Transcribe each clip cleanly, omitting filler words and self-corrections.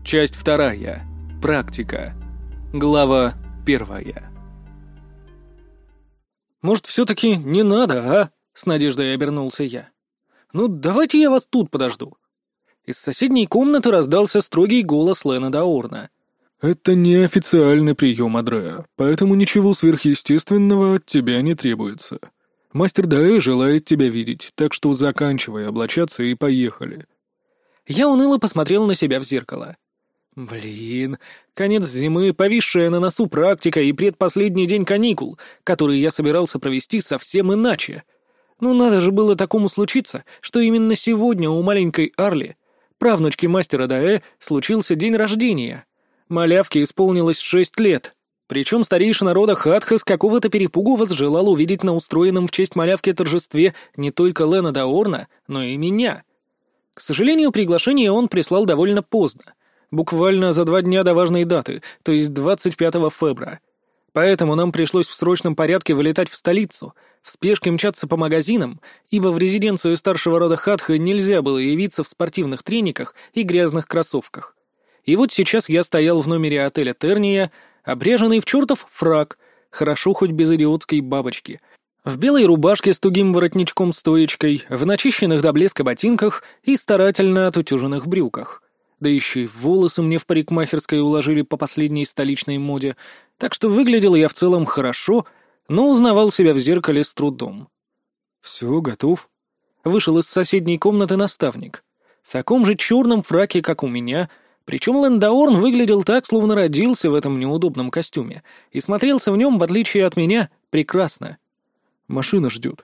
Часть 2. Практика. Глава 1. «Может, все-таки не надо, а?» — с надеждой обернулся я. «Ну, давайте я вас тут подожду». Из соседней комнаты раздался строгий голос Леннада Орна. «Это неофициальный прием, Адреа, поэтому ничего сверхъестественного от тебя не требуется. Мастер Даэ желает тебя видеть, так что заканчивай облачаться и поехали». Я уныло посмотрел на себя в зеркало. Блин, конец зимы, повисшая на носу практика и предпоследний день каникул, который я собирался провести совсем иначе. Ну надо же было такому случиться, что именно сегодня у маленькой Арли, правнучки мастера Даэ, случился день рождения. Малявке исполнилось 6 лет. Причем старейшина рода Хатха с какого-то перепугу возжелал увидеть на устроенном в честь малявки торжестве не только Леннада Орна, но и меня. К сожалению, приглашение он прислал довольно поздно. Буквально за 2 дня до важной даты, то есть 25 февраля. Поэтому нам пришлось в срочном порядке вылетать в столицу, в спешке мчаться по магазинам, ибо в резиденцию старшего рода Хатха нельзя было явиться в спортивных трениках и грязных кроссовках. И вот сейчас я стоял в номере отеля Терния, обряженный в чертов фрак, хорошо хоть без идиотской бабочки, в белой рубашке с тугим воротничком-стоечкой, в начищенных до блеска ботинках и старательно отутюженных брюках. Да еще и волосы мне в парикмахерской уложили по последней столичной моде, так что выглядел я в целом хорошо, но узнавал себя в зеркале с трудом. «Все, готов?» Вышел из соседней комнаты наставник. В таком же черном фраке, как у меня, причем Лендаорн выглядел так, словно родился в этом неудобном костюме, и смотрелся в нем, в отличие от меня, прекрасно. «Машина ждет».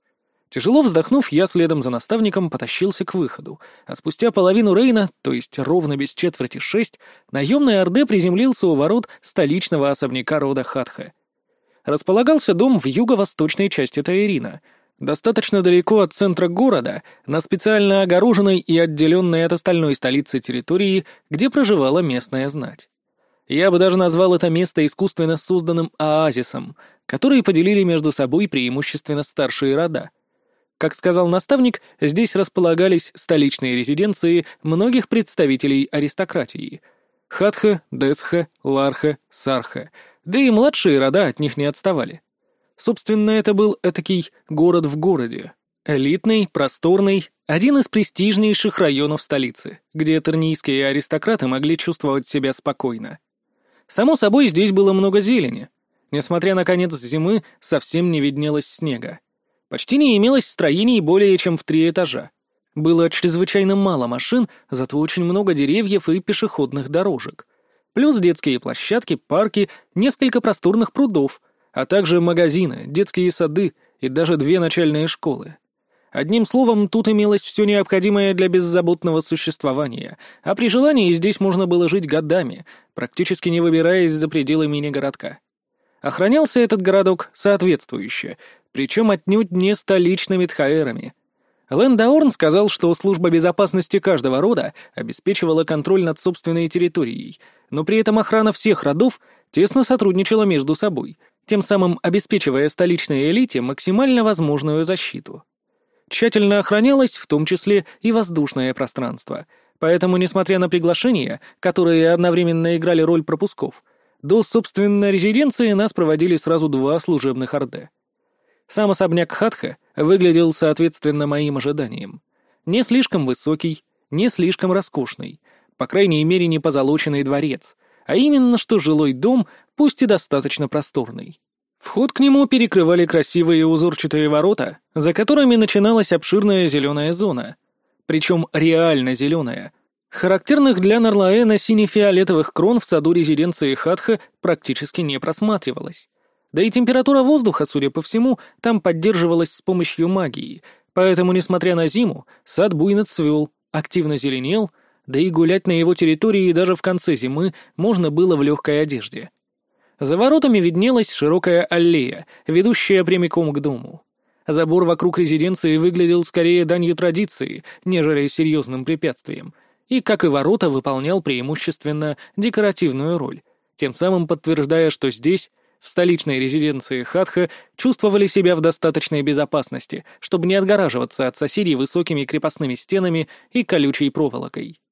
Тяжело вздохнув, я следом за наставником потащился к выходу, а спустя половину рейна, то есть ровно без 5:45, наемный Орде приземлился у ворот столичного особняка рода Хатха. Располагался дом в юго-восточной части Таирина, достаточно далеко от центра города, на специально огороженной и отделенной от остальной столицы территории, где проживала местная знать. Я бы даже назвал это место искусственно созданным оазисом, который поделили между собой преимущественно старшие рода. Как сказал наставник, здесь располагались столичные резиденции многих представителей аристократии — Хатха, Десха, Ларха, Сарха, да и младшие рода от них не отставали. Собственно, это был этакий город в городе. Элитный, просторный, один из престижнейших районов столицы, где тернийские аристократы могли чувствовать себя спокойно. Само собой, здесь было много зелени. Несмотря на конец зимы, совсем не виднелось снега. Почти не имелось строений более чем в 3 этажа. Было чрезвычайно мало машин, зато очень много деревьев и пешеходных дорожек. Плюс детские площадки, парки, несколько просторных прудов, а также магазины, детские сады и даже 2 начальные школы. Одним словом, тут имелось все необходимое для беззаботного существования, а при желании здесь можно было жить годами, практически не выбираясь за пределы мини-городка. Охранялся этот городок соответствующе, причем отнюдь не столичными тхаэрами. Лендаорн сказал, что служба безопасности каждого рода обеспечивала контроль над собственной территорией, но при этом охрана всех родов тесно сотрудничала между собой, тем самым обеспечивая столичной элите максимально возможную защиту. Тщательно охранялось в том числе и воздушное пространство, поэтому, несмотря на приглашения, которые одновременно играли роль пропусков, до, собственно, резиденции нас проводили сразу 2 служебных орде. Сам особняк Хатха выглядел соответственно моим ожиданиям. Не слишком высокий, не слишком роскошный, по крайней мере не позолоченный дворец, а именно что жилой дом, пусть и достаточно просторный. Вход к нему перекрывали красивые узорчатые ворота, за которыми начиналась обширная зеленая зона. Причем реально зеленая. Характерных для Нарлаэна сине-фиолетовых крон в саду резиденции Хатха практически не просматривалось. Да и температура воздуха, судя по всему, там поддерживалась с помощью магии, поэтому, несмотря на зиму, сад буйно цвел, активно зеленел, да и гулять на его территории даже в конце зимы можно было в легкой одежде. За воротами виднелась широкая аллея, ведущая прямиком к дому. Забор вокруг резиденции выглядел скорее данью традиции, нежели серьезным препятствием, и, как и ворота, выполнял преимущественно декоративную роль, тем самым подтверждая, что здесь, в столичной резиденции Хатха, чувствовали себя в достаточной безопасности, чтобы не отгораживаться от соседей высокими крепостными стенами и колючей проволокой.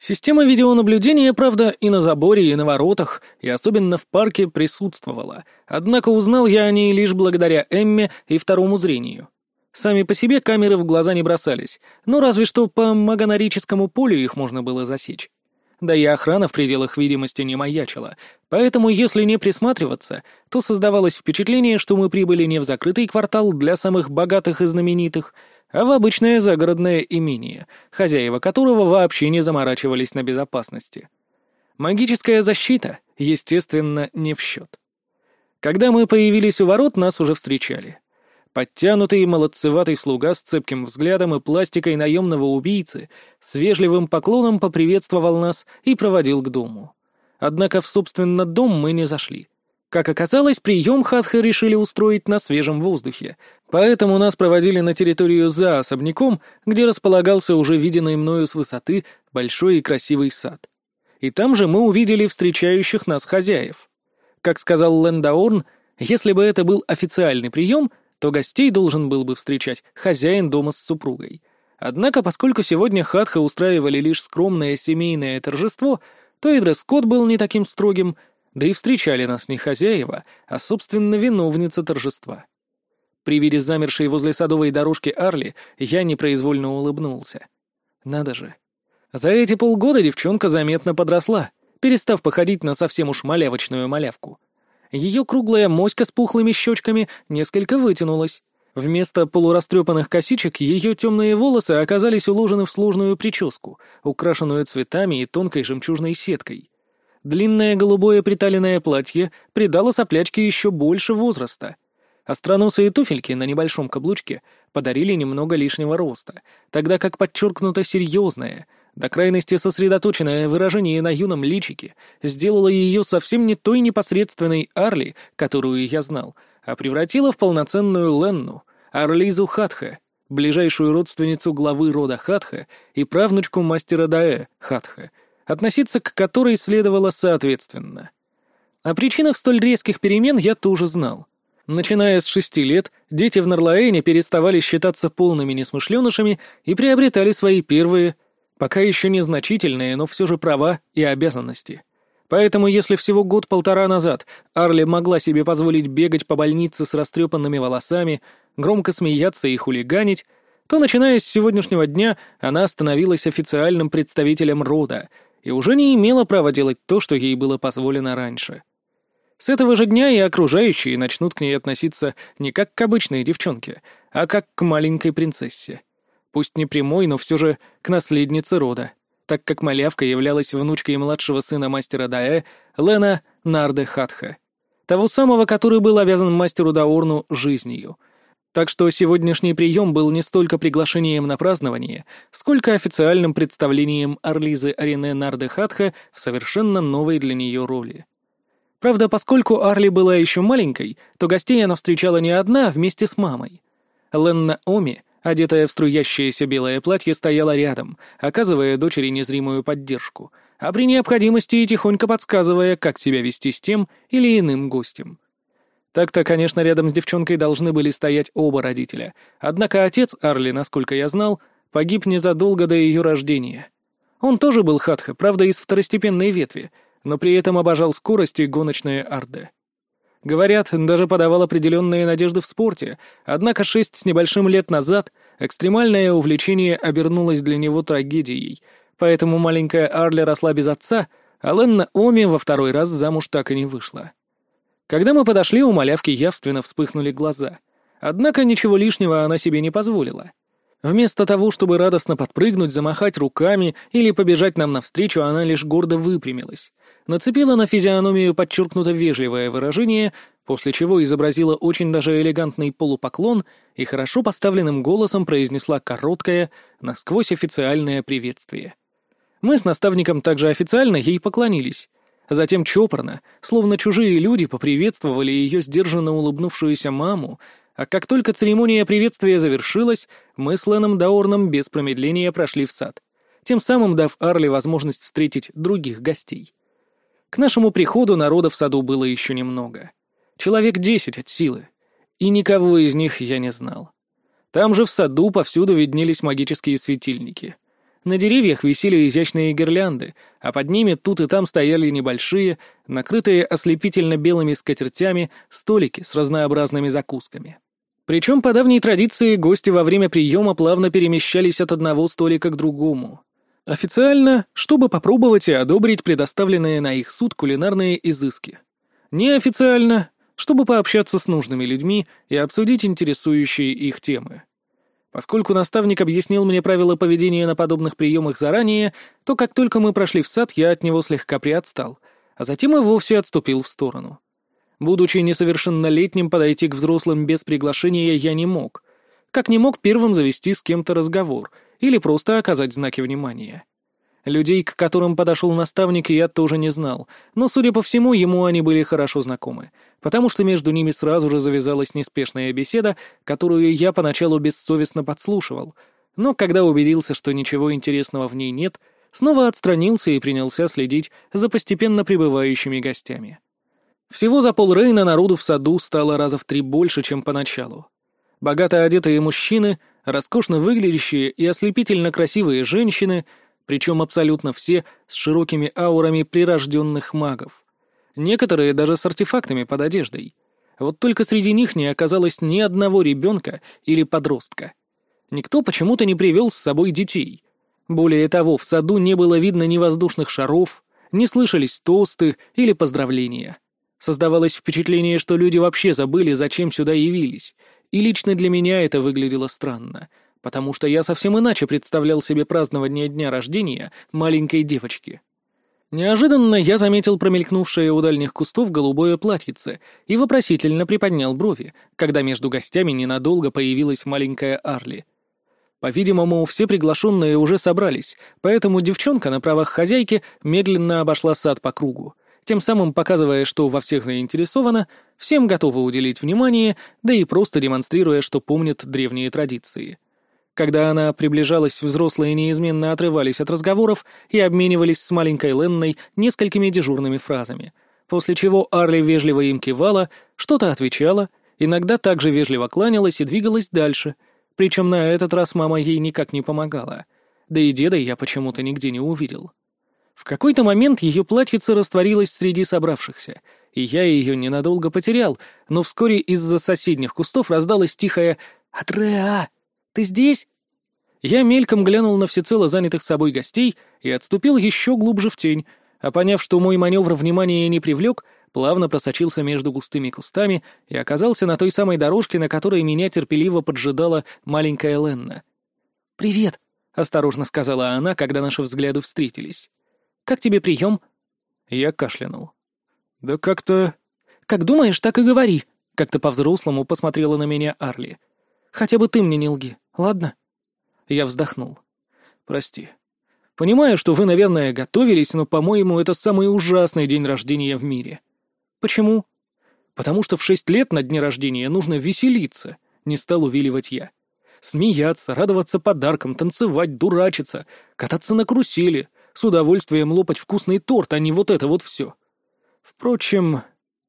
Система видеонаблюдения, правда, и на заборе, и на воротах, и особенно в парке присутствовала, однако узнал я о ней лишь благодаря Эмме и второму зрению. Сами по себе камеры в глаза не бросались, но разве что по магонорическому полю их можно было засечь. Да и охрана в пределах видимости не маячила, поэтому если не присматриваться, то создавалось впечатление, что мы прибыли не в закрытый квартал для самых богатых и знаменитых, а в обычное загородное имение, хозяева которого вообще не заморачивались на безопасности. Магическая защита, естественно, не в счет. Когда мы появились у ворот, нас уже встречали. Подтянутый и молодцеватый слуга с цепким взглядом и пластикой наемного убийцы с вежливым поклоном поприветствовал нас и проводил к дому. Однако в, собственно, дом мы не зашли. Как оказалось, прием хатха решили устроить на свежем воздухе, поэтому нас проводили на территорию за особняком, где располагался уже виденный мною с высоты большой и красивый сад. И там же мы увидели встречающих нас хозяев. Как сказал Лендаорн, если бы это был официальный прием, то гостей должен был бы встречать хозяин дома с супругой. Однако, поскольку сегодня хатха устраивали лишь скромное семейное торжество, то и дресс-код был не таким строгим, да и встречали нас не хозяева, а, собственно, виновница торжества. При виде замершей возле садовой дорожки Арли я непроизвольно улыбнулся. Надо же. За эти полгода девчонка заметно подросла, перестав походить на совсем уж малявочную малявку. Ее круглая моська с пухлыми щечками несколько вытянулась. Вместо полурастрепанных косичек ее темные волосы оказались уложены в сложную прическу, украшенную цветами и тонкой жемчужной сеткой. Длинное голубое приталенное платье придало соплячке еще больше возраста. Остроносые туфельки на небольшом каблучке подарили немного лишнего роста, тогда как подчеркнуто серьезное, до крайности сосредоточенное выражение на юном личике сделало ее совсем не той непосредственной Арли, которую я знал, а превратило в полноценную Ленну, Арлизу Хатха, ближайшую родственницу главы рода Хатха и правнучку мастера Даэ Хатха, относиться к которой следовало соответственно. О причинах столь резких перемен я тоже знал. Начиная с 6 лет, дети в Нарлаэне переставали считаться полными несмышленышами и приобретали свои первые, пока еще незначительные, но все же права и обязанности. Поэтому если всего год-полтора назад Арли могла себе позволить бегать по больнице с растрепанными волосами, громко смеяться и хулиганить, то, начиная с сегодняшнего дня, она становилась официальным представителем рода и уже не имела права делать то, что ей было позволено раньше. С этого же дня и окружающие начнут к ней относиться не как к обычной девчонке, а как к маленькой принцессе. Пусть не прямой, но все же к наследнице рода, так как малявка являлась внучкой младшего сына мастера Даэ, Лена Нарде Хатха, того самого, который был обязан мастеру Даорну жизнью. Так что сегодняшний прием был не столько приглашением на празднование, сколько официальным представлением Арлизы Арине Нарде Хатха в совершенно новой для нее роли. Правда, поскольку Арли была еще маленькой, то гостей она встречала не одна, а вместе с мамой. Ленна Оми, одетая в струящееся белое платье, стояла рядом, оказывая дочери незримую поддержку, а при необходимости и тихонько подсказывая, как себя вести с тем или иным гостем. Так-то, конечно, рядом с девчонкой должны были стоять оба родителя, однако отец Арли, насколько я знал, погиб незадолго до ее рождения. Он тоже был хатха, правда, из второстепенной ветви, но при этом обожал скорость и гоночные орды. Говорят, даже подавал определенные надежды в спорте, однако 6 с небольшим лет назад экстремальное увлечение обернулось для него трагедией, поэтому маленькая Арли росла без отца, а Ленна Оми во второй раз замуж так и не вышла. Когда мы подошли, у малявки явственно вспыхнули глаза, однако ничего лишнего она себе не позволила. Вместо того, чтобы радостно подпрыгнуть, замахать руками или побежать нам навстречу, она лишь гордо выпрямилась, нацепила на физиономию подчеркнуто вежливое выражение, после чего изобразила очень даже элегантный полупоклон и хорошо поставленным голосом произнесла короткое, насквозь официальное приветствие. Мы с наставником также официально ей поклонились. Затем чопорно, словно чужие люди, поприветствовали ее сдержанно улыбнувшуюся маму, а как только церемония приветствия завершилась, мы с Леном Даорном без промедления прошли в сад, тем самым дав Арли возможность встретить других гостей. К нашему приходу народа в саду было еще немного. Человек 10 от силы. И никого из них я не знал. Там же в саду повсюду виднелись магические светильники. На деревьях висели изящные гирлянды, а под ними тут и там стояли небольшие, накрытые ослепительно белыми скатертями, столики с разнообразными закусками. Причем по давней традиции гости во время приема плавно перемещались от одного столика к другому. Официально, чтобы попробовать и одобрить предоставленные на их суд кулинарные изыски. Неофициально, чтобы пообщаться с нужными людьми и обсудить интересующие их темы. Поскольку наставник объяснил мне правила поведения на подобных приемах заранее, то как только мы прошли в сад, я от него слегка приотстал, а затем и вовсе отступил в сторону. Будучи несовершеннолетним, подойти к взрослым без приглашения я не мог. Как не мог первым завести с кем-то разговор или просто оказать знаки внимания. Людей, к которым подошел наставник, я тоже не знал, но, судя по всему, ему они были хорошо знакомы, потому что между ними сразу же завязалась неспешная беседа, которую я поначалу бессовестно подслушивал, но когда убедился, что ничего интересного в ней нет, снова отстранился и принялся следить за постепенно прибывающими гостями. Всего за полрейна народу в саду стало раза в 3 больше, чем поначалу. Богато одетые мужчины, роскошно выглядящие и ослепительно красивые женщины — причем абсолютно все с широкими аурами прирожденных магов. Некоторые даже с артефактами под одеждой. Вот только среди них не оказалось ни одного ребенка или подростка. Никто почему-то не привел с собой детей. Более того, в саду не было видно ни воздушных шаров, не слышались тосты или поздравления. Создавалось впечатление, что люди вообще забыли, зачем сюда явились, и лично для меня это выглядело странно — потому что я совсем иначе представлял себе празднование дня рождения маленькой девочки. Неожиданно я заметил промелькнувшее у дальних кустов голубое платьице и вопросительно приподнял брови, когда между гостями ненадолго появилась маленькая Арли. По-видимому, все приглашенные уже собрались, поэтому девчонка на правах хозяйки медленно обошла сад по кругу, тем самым показывая, что во всех заинтересована, всем готова уделить внимание, да и просто демонстрируя, что помнит древние традиции. Когда она приближалась, взрослые неизменно отрывались от разговоров и обменивались с маленькой Ленной несколькими дежурными фразами, после чего Арли вежливо им кивала, что-то отвечала, иногда также вежливо кланялась и двигалась дальше, причем на этот раз мама ей никак не помогала, да и деда я почему-то нигде не увидел. В какой-то момент ее платьице растворилось среди собравшихся, и я ее ненадолго потерял, но вскоре из-за соседних кустов раздалось тихое «Атреа! Ты здесь?» Я мельком глянул на всецело занятых собой гостей и отступил еще глубже в тень, а поняв, что мой маневр внимания не привлек, плавно просочился между густыми кустами и оказался на той самой дорожке, на которой меня терпеливо поджидала маленькая Ленна. «Привет», — осторожно сказала она, когда наши взгляды встретились. «Как тебе прием?» Я кашлянул. «Да как-то...» «Как думаешь, так и говори», — как-то по-взрослому посмотрела на меня Арли. «Хотя бы ты мне не лги, ладно?» Я вздохнул. «Прости. Понимаю, что вы, наверное, готовились, но, по-моему, это самый ужасный день рождения в мире». «Почему?» «Потому что в 6 лет на дне рождения нужно веселиться», — не стал увиливать я. «Смеяться, радоваться подаркам, танцевать, дурачиться, кататься на карусели, с удовольствием лопать вкусный торт, а не вот это вот все. Впрочем...»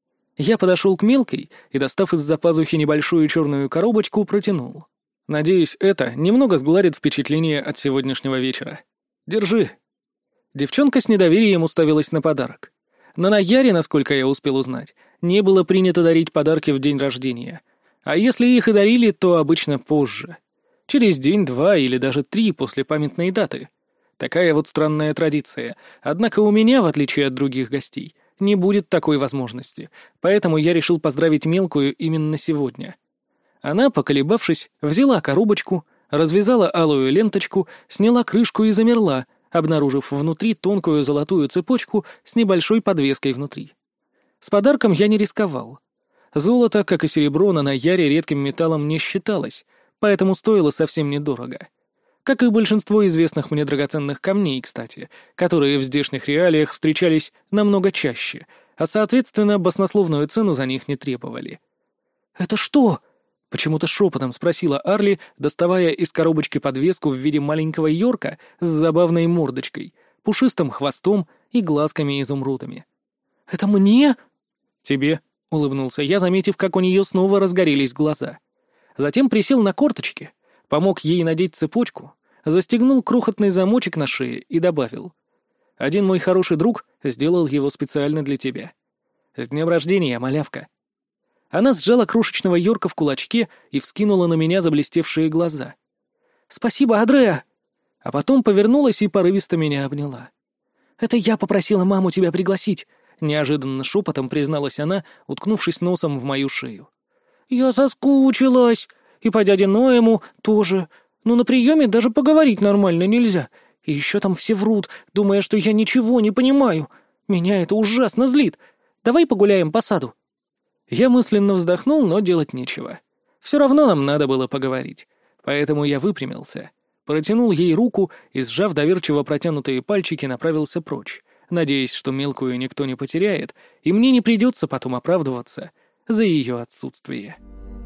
Я подошел к мелкой и, достав из-за пазухи небольшую черную коробочку, протянул. «Надеюсь, это немного сгладит впечатление от сегодняшнего вечера. Держи». Девчонка с недоверием уставилась на подарок. На Наяре, насколько я успел узнать, не было принято дарить подарки в день рождения. А если их и дарили, то обычно позже. Через день, 2 или даже 3 после памятной даты. Такая вот странная традиция. Однако у меня, в отличие от других гостей, не будет такой возможности, поэтому я решил поздравить мелкую именно сегодня. Она, поколебавшись, взяла коробочку, развязала алую ленточку, сняла крышку и замерла, обнаружив внутри тонкую золотую цепочку с небольшой подвеской внутри. С подарком я не рисковал. Золото, как и серебро, на Наяре редким металлом не считалось, поэтому стоило совсем недорого. Как и большинство известных мне драгоценных камней, кстати, которые в здешних реалиях встречались намного чаще, а, соответственно, баснословную цену за них не требовали. «Это что?» — почему-то шепотом спросила Арли, доставая из коробочки подвеску в виде маленького Йорка с забавной мордочкой, пушистым хвостом и глазками-изумрудами. «Это мне?» «Тебе», — улыбнулся я, заметив, как у нее снова разгорелись глаза. Затем присел на корточки, помог ей надеть цепочку, застегнул крохотный замочек на шее и добавил: «Один мой хороший друг сделал его специально для тебя. С днем рождения, малявка!» Она сжала крошечного Йорка в кулачке и вскинула на меня заблестевшие глаза. «Спасибо, Адреа!» А потом повернулась и порывисто меня обняла. «Это я попросила маму тебя пригласить», — неожиданно шепотом призналась она, уткнувшись носом в мою шею. «Я соскучилась. И по дяде Ноэму тоже. Но на приеме даже поговорить нормально нельзя. И еще там все врут, думая, что я ничего не понимаю. Меня это ужасно злит. Давай погуляем по саду». Я мысленно вздохнул, но делать нечего. Все равно нам надо было поговорить. Поэтому я выпрямился, протянул ей руку и, сжав доверчиво протянутые пальчики, направился прочь, надеясь, что мелкую никто не потеряет, и мне не придется потом оправдываться за ее отсутствие.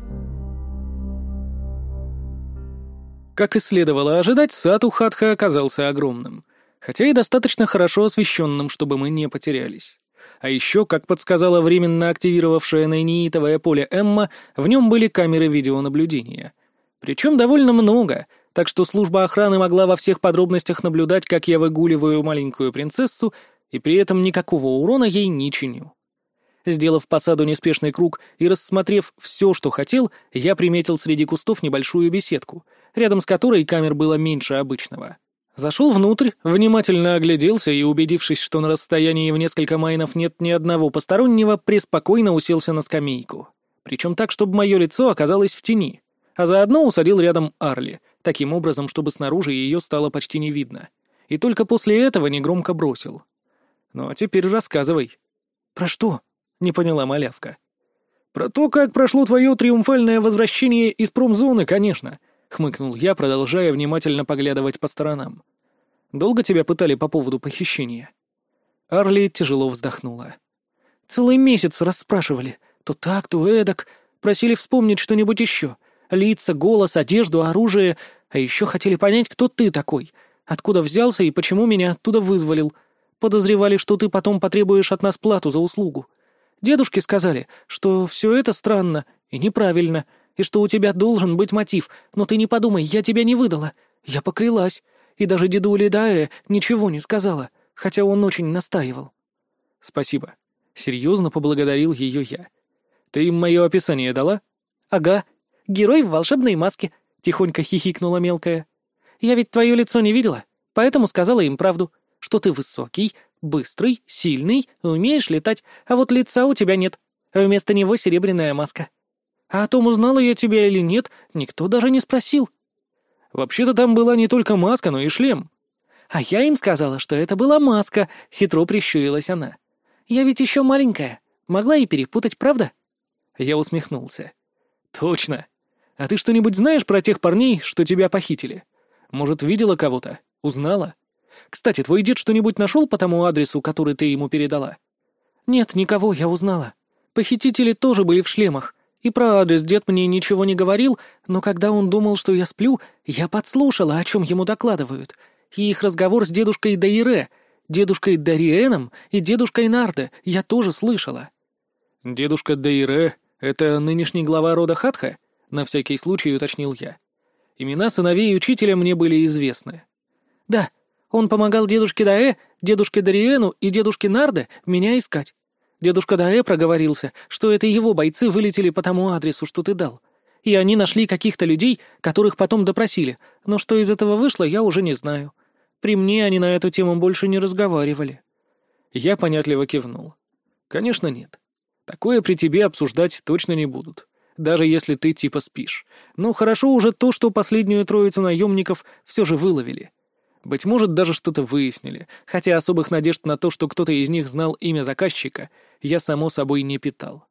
Как и следовало ожидать, сад у Хатха оказался огромным, хотя и достаточно хорошо освещенным, чтобы мы не потерялись. А еще, как подсказала временно активировавшая нейнитовое поле Эмма, в нем были камеры видеонаблюдения. Причем довольно много, так что служба охраны могла во всех подробностях наблюдать, как я выгуливаю маленькую принцессу, и при этом никакого урона ей не чиню. Сделав по саду неспешный круг и рассмотрев все, что хотел, я приметил среди кустов небольшую беседку, рядом с которой камер было меньше обычного. Зашел внутрь, внимательно огляделся и, убедившись, что на расстоянии в несколько майнов нет ни одного постороннего, преспокойно уселся на скамейку. Причем так, чтобы мое лицо оказалось в тени, а заодно усадил рядом Арли, таким образом, чтобы снаружи ее стало почти не видно. И только после этого негромко бросил: «Ну а теперь рассказывай». «Про что?» — не поняла малявка. «Про то, как прошло твое триумфальное возвращение из промзоны, конечно», — хмыкнул я, продолжая внимательно поглядывать по сторонам. «Долго тебя пытали по поводу похищения?» Арли тяжело вздохнула. «Целый месяц расспрашивали. То так, то эдак. Просили вспомнить что-нибудь еще. Лица, голос, одежду, оружие. А еще хотели понять, кто ты такой. Откуда взялся и почему меня оттуда вызволил. Подозревали, что ты потом потребуешь от нас плату за услугу. Дедушки сказали, что все это странно и неправильно, и что у тебя должен быть мотив, но ты не подумай, я тебя не выдала. Я поклялась, и даже дедуле Дае ничего не сказала, хотя он очень настаивал». «Спасибо». Серьезно поблагодарил ее я. «Ты им мое описание дала?» «Ага. Герой в волшебной маске», — тихонько хихикнула мелкая. «Я ведь твое лицо не видела, поэтому сказала им правду, что ты высокий, быстрый, сильный, умеешь летать, а вот лица у тебя нет, а вместо него серебряная маска. А о том, узнала я тебя или нет, никто даже не спросил». «Вообще-то там была не только маска, но и шлем». «А я им сказала, что это была маска», — хитро прищурилась она. «Я ведь еще маленькая, могла и перепутать, правда?» Я усмехнулся. «Точно. А ты что-нибудь знаешь про тех парней, что тебя похитили? Может, видела кого-то? Узнала? Кстати, твой дед что-нибудь нашел по тому адресу, который ты ему передала?» «Нет, никого, я узнала. Похитители тоже были в шлемах. И про адрес дед мне ничего не говорил, но когда он думал, что я сплю, я подслушала, о чем ему докладывают. И их разговор с дедушкой Дайре, дедушкой Дариэном и дедушкой Нарде я тоже слышала». «Дедушка Дайре — это нынешний глава рода Хатха?» — на всякий случай уточнил я. Имена сыновей учителя мне были известны. «Да, он помогал дедушке Даэ, дедушке Дариэну и дедушке Нарде меня искать. Дедушка Даэ проговорился, что это его бойцы вылетели по тому адресу, что ты дал. И они нашли каких-то людей, которых потом допросили, но что из этого вышло, я уже не знаю. При мне они на эту тему больше не разговаривали». Я понятливо кивнул. «Конечно нет. Такое при тебе обсуждать точно не будут, даже если ты типа спишь. Но хорошо уже то, что последнюю троицу наемников все же выловили. Быть может, даже что-то выяснили, хотя особых надежд на то, что кто-то из них знал имя заказчика, я, само собой, не питал.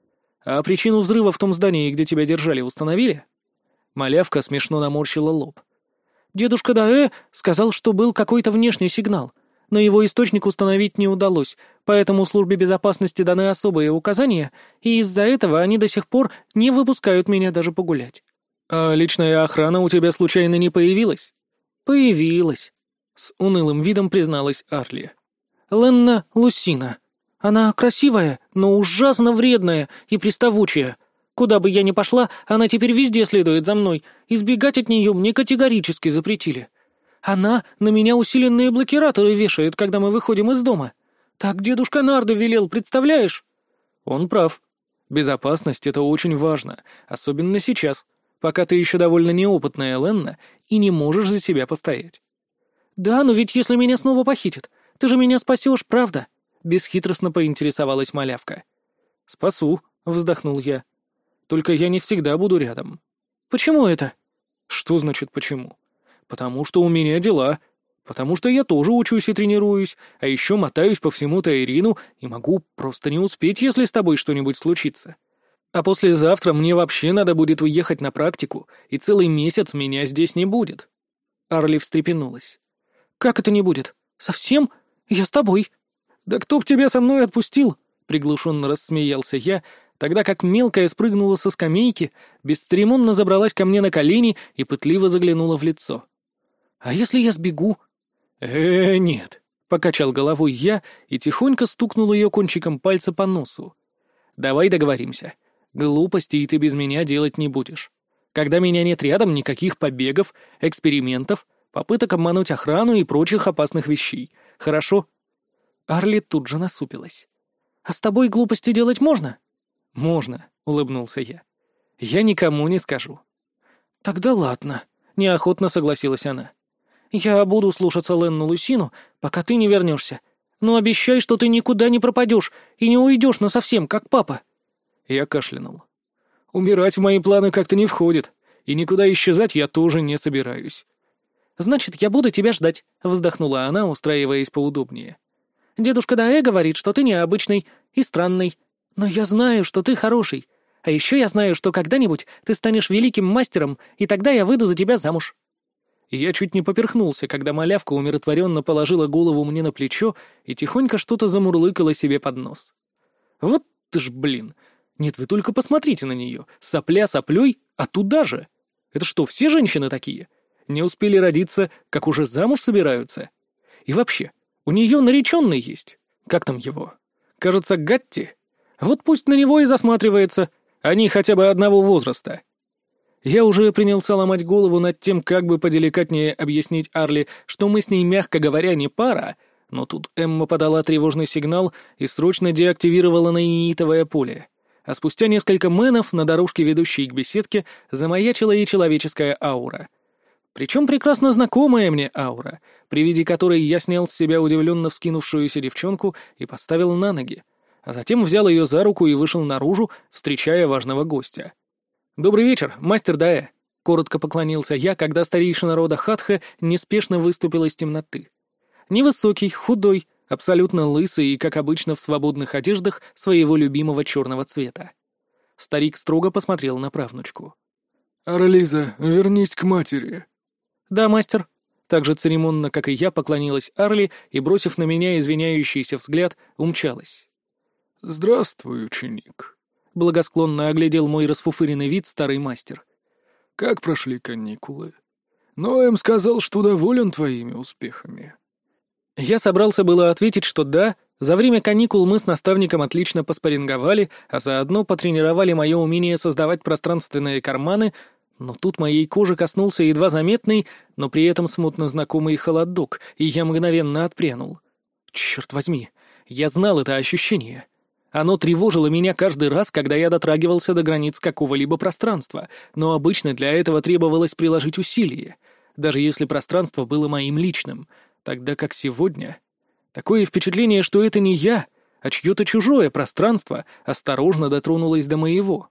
А причину взрыва в том здании, где тебя держали, установили?» Малявка смешно наморщила лоб. «Дедушка Даэ сказал, что был какой-то внешний сигнал, но его источник установить не удалось, поэтому службе безопасности даны особые указания, и из-за этого они до сих пор не выпускают меня даже погулять». «А личная охрана у тебя случайно не появилась?» «Появилась», — с унылым видом призналась Арли. «Ленна Лусина. Она красивая, но ужасно вредная и приставучая. Куда бы я ни пошла, она теперь везде следует за мной. Избегать от нее мне категорически запретили. Она на меня усиленные блокираторы вешает, когда мы выходим из дома. Так дедушка Нардо велел, представляешь?» Он прав. Безопасность — это очень важно, особенно сейчас, пока ты еще довольно неопытная, Ленна, и не можешь за себя постоять. «Да, но ведь если меня снова похитят, ты же меня спасешь, правда?» — бесхитростно поинтересовалась малявка. «Спасу», — вздохнул я. «Только я не всегда буду рядом». «Почему это?» «Что значит «почему»?» «Потому что у меня дела. Потому что я тоже учусь и тренируюсь, а еще мотаюсь по всему Таирину и могу просто не успеть, если с тобой что-нибудь случится. А послезавтра мне вообще надо будет уехать на практику, и целый месяц меня здесь не будет». Арли встрепенулась. «Как это не будет? Совсем? Я с тобой». «Да кто б тебя со мной отпустил?» — приглушенно рассмеялся я, тогда как мелкая спрыгнула со скамейки, бесцеремонно забралась ко мне на колени и пытливо заглянула в лицо. «А если я сбегу?» Нет», — покачал головой я и тихонько стукнул ее кончиком пальца по носу. «Давай договоримся. Глупостей ты без меня делать не будешь. Когда меня нет рядом, никаких побегов, экспериментов, попыток обмануть охрану и прочих опасных вещей. Хорошо?» Арли тут же насупилась. «А с тобой глупости делать можно?» «Можно», — улыбнулся я. «Я никому не скажу». «Тогда ладно», — неохотно согласилась она. «Я буду слушаться Ленну Лусину, пока ты не вернешься. Но обещай, что ты никуда не пропадешь и не уйдешь насовсем, как папа». Я кашлянул. «Умирать в мои планы как-то не входит, и никуда исчезать я тоже не собираюсь». «Значит, я буду тебя ждать», — вздохнула она, устраиваясь поудобнее. «Дедушка Даэ говорит, что ты необычный и странный. Но я знаю, что ты хороший. А еще я знаю, что когда-нибудь ты станешь великим мастером, и тогда я выйду за тебя замуж». Я чуть не поперхнулся, когда малявка умиротворенно положила голову мне на плечо и тихонько что-то замурлыкала себе под нос. «Вот ты ж, блин! Нет, вы только посмотрите на нее. Сопля соплей, а туда же! Это что, все женщины такие? Не успели родиться, как уже замуж собираются? И вообще, у нее нареченный есть. Как там его? Кажется, Гатти. Вот пусть на него и засматривается. Они хотя бы одного возраста». Я уже принялся ломать голову над тем, как бы поделикатнее объяснить Арли, что мы с ней, мягко говоря, не пара, но тут Эмма подала тревожный сигнал и срочно деактивировала наинитовое поле. А спустя несколько мэнов на дорожке, ведущей к беседке, замаячила и человеческая аура. Причем прекрасно знакомая мне аура, при виде которой я снял с себя удивленно вскинувшуюся девчонку и поставил на ноги, а затем взял ее за руку и вышел наружу, встречая важного гостя. «Добрый вечер, мастер Даэ», — коротко поклонился я, когда старейшина рода Хатха неспешно выступил из темноты. Невысокий, худой, абсолютно лысый и, как обычно, в свободных одеждах своего любимого черного цвета. Старик строго посмотрел на правнучку. «Арлиза, вернись к матери». «Да, мастер». Так же церемонно, как и я, поклонилась Арли и, бросив на меня извиняющийся взгляд, умчалась. «Здравствуй, ученик», — благосклонно оглядел мой расфуфыренный вид старый мастер. «Как прошли каникулы? Ноэм сказал, что доволен твоими успехами». Я собрался было ответить, что да, за время каникул мы с наставником отлично поспарринговали, а заодно потренировали мое умение создавать пространственные карманы, но тут моей кожи коснулся едва заметный, но при этом смутно знакомый холодок, и я мгновенно отпрянул. Черт возьми, я знал это ощущение. Оно тревожило меня каждый раз, когда я дотрагивался до границ какого-либо пространства, но обычно для этого требовалось приложить усилие, даже если пространство было моим личным, тогда как сегодня... Такое впечатление, что это не я, а чье-то чужое пространство осторожно дотронулось до моего.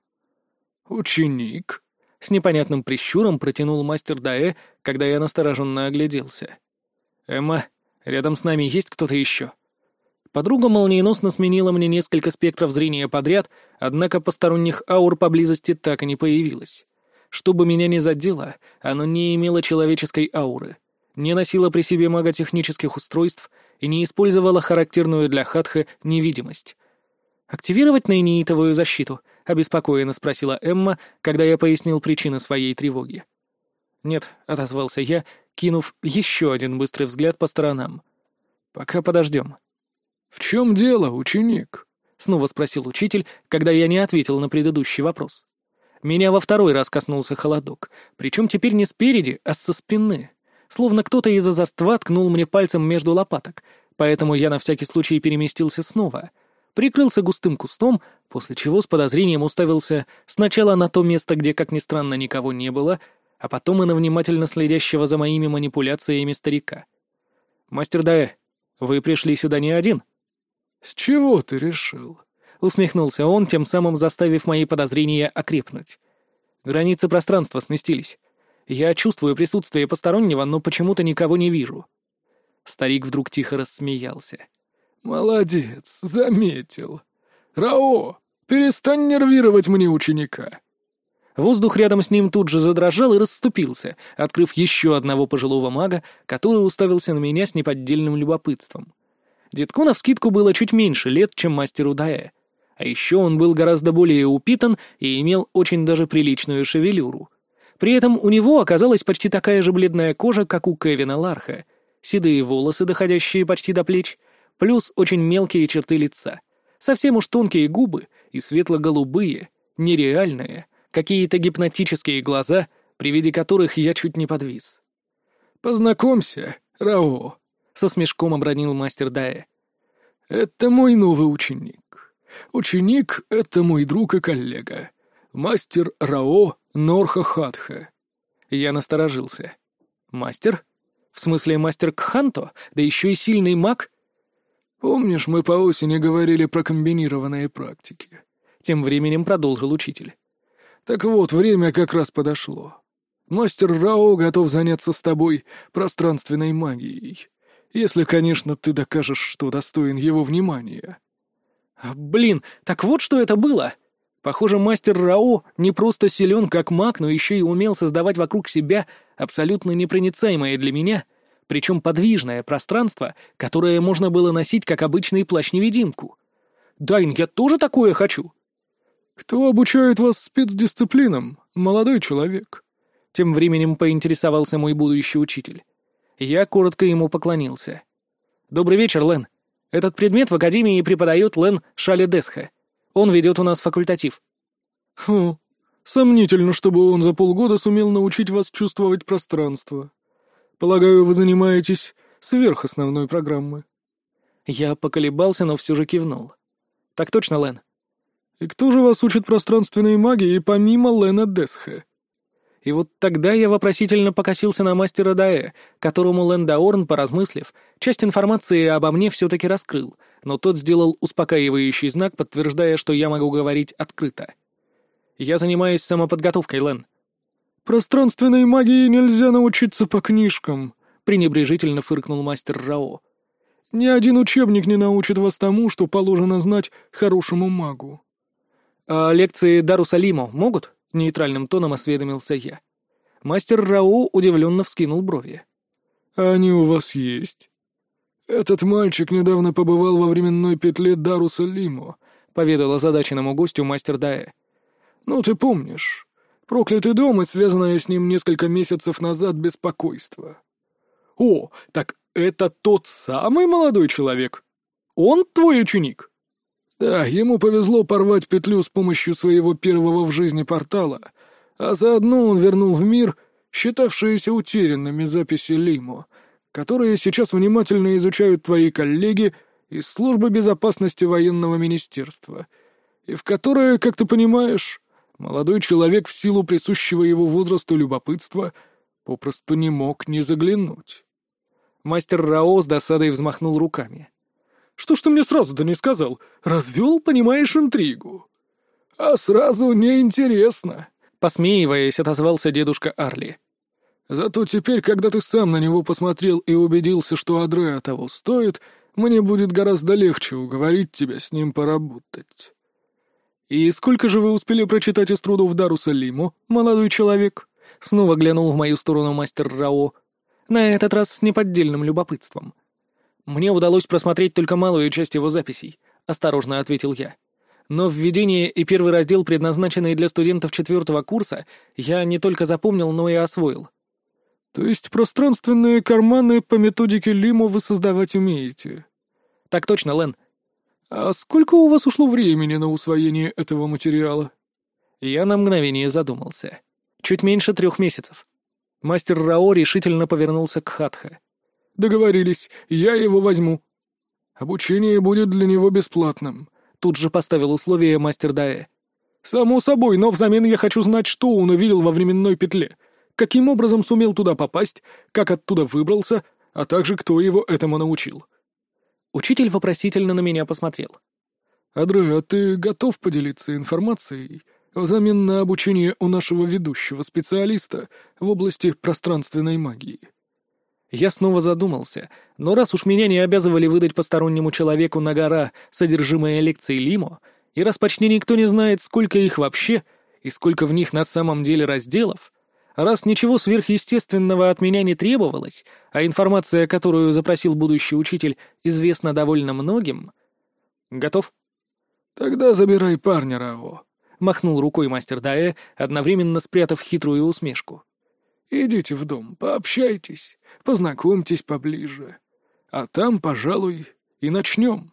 «Ученик», — с непонятным прищуром протянул мастер Даэ, когда я настороженно огляделся. «Эмма, рядом с нами есть кто-то еще?» Подруга молниеносно сменила мне несколько спектров зрения подряд, однако посторонних аур поблизости так и не появилось. Что бы меня ни задело, оно не имело человеческой ауры, не носило при себе маготехнических устройств и не использовало характерную для Хатха невидимость. «Активировать наинитовую защиту?» — обеспокоенно спросила Эмма, когда я пояснил причины своей тревоги. «Нет», — отозвался я, кинув еще один быстрый взгляд по сторонам. «Пока подождем». «В чем дело, ученик?» — снова спросил учитель, когда я не ответил на предыдущий вопрос. Меня во второй раз коснулся холодок, причем теперь не спереди, а со спины. словно кто-то из-за заства ткнул мне пальцем между лопаток, поэтому я на всякий случай переместился снова, прикрылся густым кустом, после чего с подозрением уставился сначала на то место, где, как ни странно, никого не было, а потом и на внимательно следящего за моими манипуляциями старика. «Мастер Даэ, вы пришли сюда не один?» «С чего ты решил?» — усмехнулся он, тем самым заставив мои подозрения окрепнуть. «Границы пространства сместились. Я чувствую присутствие постороннего, но почему-то никого не вижу». Старик вдруг тихо рассмеялся. «Молодец, заметил. Рао, перестань нервировать мне ученика». Воздух рядом с ним тут же задрожал и расступился, открыв еще одного пожилого мага, который уставился на меня с неподдельным любопытством. Детку навскидку было чуть меньше лет, чем мастеру Даэ. А еще он был гораздо более упитан и имел очень даже приличную шевелюру. При этом у него оказалась почти такая же бледная кожа, как у Кевина Ларха, седые волосы, доходящие почти до плеч, плюс очень мелкие черты лица, совсем уж тонкие губы и светло-голубые, нереальные, какие-то гипнотические глаза, при виде которых я чуть не подвис. «Познакомься, Рао», — со смешком обронил мастер Даэ. «Это мой новый ученик. Ученик — это мой друг и коллега. Мастер Рао Норха Хатха». Я насторожился. «Мастер? В смысле мастер Кханто? Да еще и сильный маг?» «Помнишь, мы по осени говорили про комбинированные практики?» Тем временем продолжил учитель. «Так вот, время как раз подошло. Мастер Рао готов заняться с тобой пространственной магией. Если, конечно, ты докажешь, что достоин его внимания». Блин, так вот что это было! Похоже, мастер Рао не просто силен как маг, но еще и умел создавать вокруг себя абсолютно непроницаемое для меня, причем подвижное пространство, которое можно было носить как обычный плащ-невидимку. Дайн, я тоже такое хочу! «Кто обучает вас спецдисциплинам, молодой человек?» Тем временем поинтересовался мой будущий учитель. Я коротко ему поклонился. «Добрый вечер, Лэн. Этот предмет в академии преподает Лэн Шаледесха. Он ведет у нас факультатив». «Хм, сомнительно, чтобы он за полгода сумел научить вас чувствовать пространство. Полагаю, вы занимаетесь сверхосновной программы». Я поколебался, но все же кивнул. «Так точно, Лэн». «И кто же вас учит пространственной магии помимо Лэна Десха?» И вот тогда я вопросительно покосился на мастера Даэ, которому Лэн Даорн, поразмыслив, часть информации обо мне все-таки раскрыл, но тот сделал успокаивающий знак, подтверждая, что я могу говорить открыто. «Я занимаюсь самоподготовкой, Лэн». «Пространственной магии нельзя научиться по книжкам», — пренебрежительно фыркнул мастер Рао. «Ни один учебник не научит вас тому, что положено знать хорошему магу». «А лекции Даруса Лимо могут?» — нейтральным тоном осведомился я. Мастер Рао удивленно вскинул брови. «Они у вас есть?» «Этот мальчик недавно побывал во временной петле Даруса Лимо», — поведал озадаченному гостю мастер Даэ. «Ну, ты помнишь, проклятый дом и связанное с ним несколько месяцев назад беспокойство». «О, так это тот самый молодой человек? Он твой ученик?» «Да, ему повезло порвать петлю с помощью своего первого в жизни портала, а заодно он вернул в мир считавшиеся утерянными записи Лимо, которые сейчас внимательно изучают твои коллеги из Службы безопасности военного министерства, и в которые, как ты понимаешь, молодой человек в силу присущего его возрасту любопытства попросту не мог не заглянуть». Мастер Рао с досадой взмахнул руками. «Что ж ты мне сразу-то не сказал? Развел, понимаешь, интригу». «А сразу неинтересно», — посмеиваясь, отозвался дедушка Арли. «Зато теперь, когда ты сам на него посмотрел и убедился, что Адреа того стоит, мне будет гораздо легче уговорить тебя с ним поработать». «И сколько же вы успели прочитать из трудов Даруса Лимо, молодой человек?» Снова глянул в мою сторону мастер Рао, на этот раз с неподдельным любопытством. «Мне удалось просмотреть только малую часть его записей», — осторожно ответил я. «Но введение и первый раздел, предназначенные для студентов 4-го курса, я не только запомнил, но и освоил». «То есть пространственные карманы по методике Лимо вы создавать умеете?» «Так точно, Лэн». «А сколько у вас ушло времени на усвоение этого материала?» Я на мгновение задумался. Чуть меньше 3 месяцев. Мастер Рао решительно повернулся к Хатха. «Договорились, я его возьму. Обучение будет для него бесплатным», — тут же поставил условие мастер Даэ. «Само собой, но взамен я хочу знать, что он увидел во временной петле, каким образом сумел туда попасть, как оттуда выбрался, а также кто его этому научил». Учитель вопросительно на меня посмотрел. «Адре, а ты готов поделиться информацией взамен на обучение у нашего ведущего специалиста в области пространственной магии?» Я снова задумался, но раз уж меня не обязывали выдать постороннему человеку на гора содержимое лекций Лимо, и раз почти никто не знает, сколько их вообще, и сколько в них на самом деле разделов, раз ничего сверхъестественного от меня не требовалось, а информация, которую запросил будущий учитель, известна довольно многим... Готов? «Тогда забирай парня, Рао», — махнул рукой мастер Даэ, одновременно спрятав хитрую усмешку. «Идите в дом, пообщайтесь, познакомьтесь поближе. А там, пожалуй, и начнем».